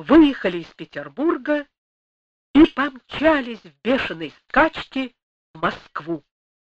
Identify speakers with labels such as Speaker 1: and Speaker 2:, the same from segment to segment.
Speaker 1: выехали из Петербурга и помчались в бешеной скачке в Москву.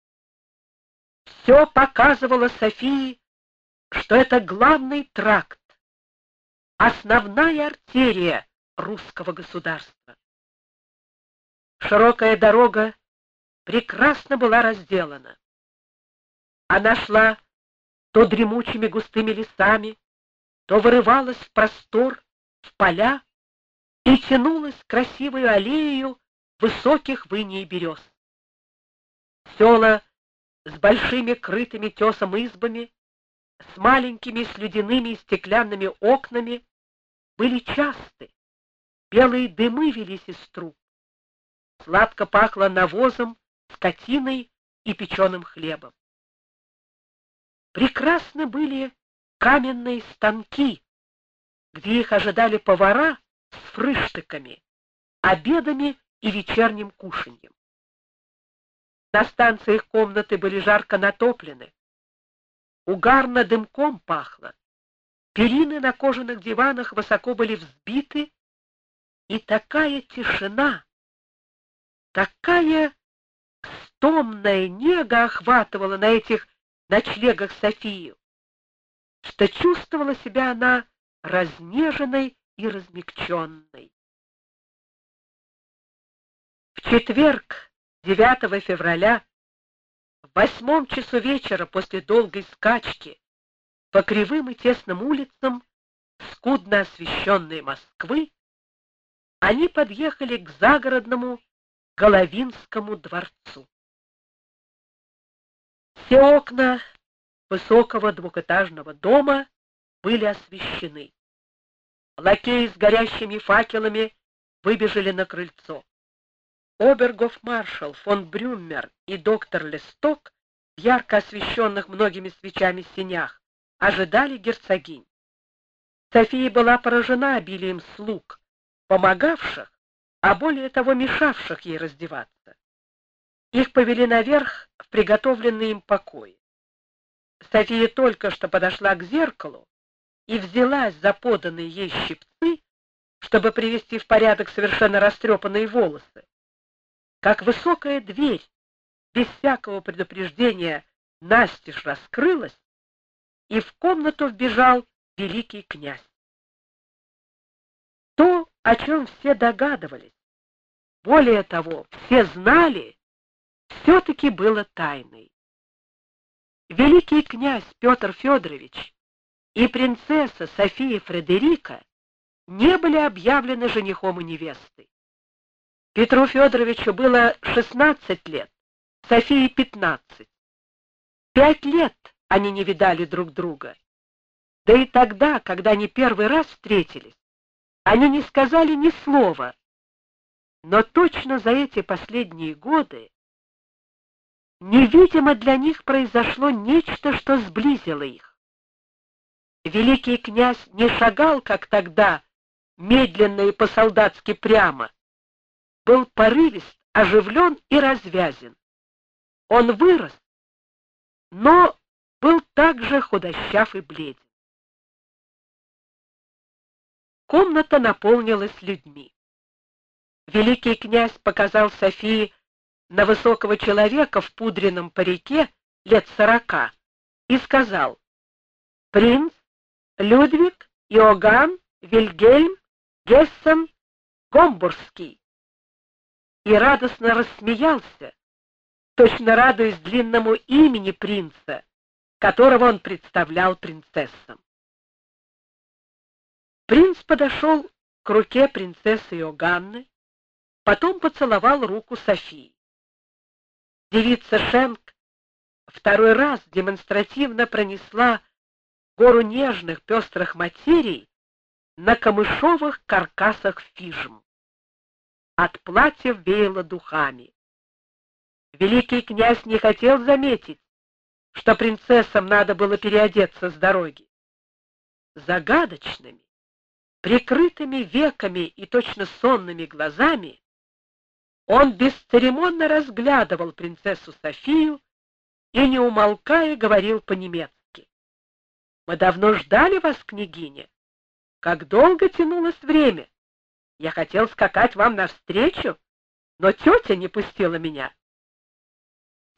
Speaker 1: Все показывало Софии, что это главный тракт, основная артерия русского государства. Широкая дорога прекрасно была разделана. Она шла то дремучими густыми лесами, то вырывалась в простор, в поля и тянулась красивой аллеею высоких в инии берез. Села с большими крытыми тесом избами, с маленькими слюдяными и стеклянными окнами были часты, белые дымы велись из труб, сладко пахло навозом, скотиной и печеным хлебом. Прекрасны были каменные станки, где их ожидали повара с фрыштыками, обедами и вечерним кушаньем. На станциях комнаты были жарко натоплены, угарно дымком пахло, перины на кожаных диванах высоко были взбиты, и такая тишина, такая стомная нега охватывала на этих ночлегах Софию, что чувствовала себя она разнеженной и размягченной. В четверг, 9 февраля, в 8 часу вечера после долгой скачки по кривым и тесным улицам скудно освещенной Москвы, они подъехали к загородному Головинскому дворцу. Все окна высокого двухэтажного дома были освещены. Лакеи с горящими факелами выбежали на крыльцо. Обергофмаршал фон Брюммер и доктор Лесток в ярко освещенных многими свечами сенях ожидали герцогинь. София была поражена обилием слуг, помогавших, а более того мешавших ей раздеваться. Их повели наверх в приготовленные им покои. София только что подошла к зеркалу и взялась за поданные ей щипцы, чтобы привести в порядок совершенно растрепанные волосы, как высокая дверь, без всякого предупреждения, настежь раскрылась, и в комнату вбежал великий князь. То, о чем все догадывались, более того, все знали, все-таки было тайной. Великий князь Петр Федорович и принцесса София Фредерика не были объявлены женихом и невестой. Петру Федоровичу было 16 лет, Софии 15. 5 лет они не видали друг друга. Да и тогда, когда они первый раз встретились, они не сказали ни слова. Но точно за эти последние годы невидимо для них произошло нечто, что сблизило их. Великий князь не шагал, как тогда, медленно и по-солдатски прямо, был порывист, оживлен и развязен. Он вырос, но был также худощав и бледен. Комната наполнилась людьми. Великий князь показал Софии на высокого человека в пудренном парике лет 40 и сказал: «Принц Людвиг Иоганн Вильгельм Гессен Гомбургский», и радостно рассмеялся, точно радуясь длинному имени принца, которого он представлял принцессам. Принц подошел к руке принцессы Иоганны, потом поцеловал руку Софии. Девица Шенк второй раз демонстративно пронесла гору нежных пестрых материй на камышовых каркасах фижм. От платьев веяло духами. Великий князь не хотел заметить, что принцессам надо было переодеться с дороги. Загадочными, прикрытыми веками и точно сонными глазами он бесцеремонно разглядывал принцессу Софию и, не умолкая, говорил по-немецки: «Мы давно ждали вас, княгиня. Как долго тянулось время! Я хотел скакать вам навстречу, но тетя не пустила меня.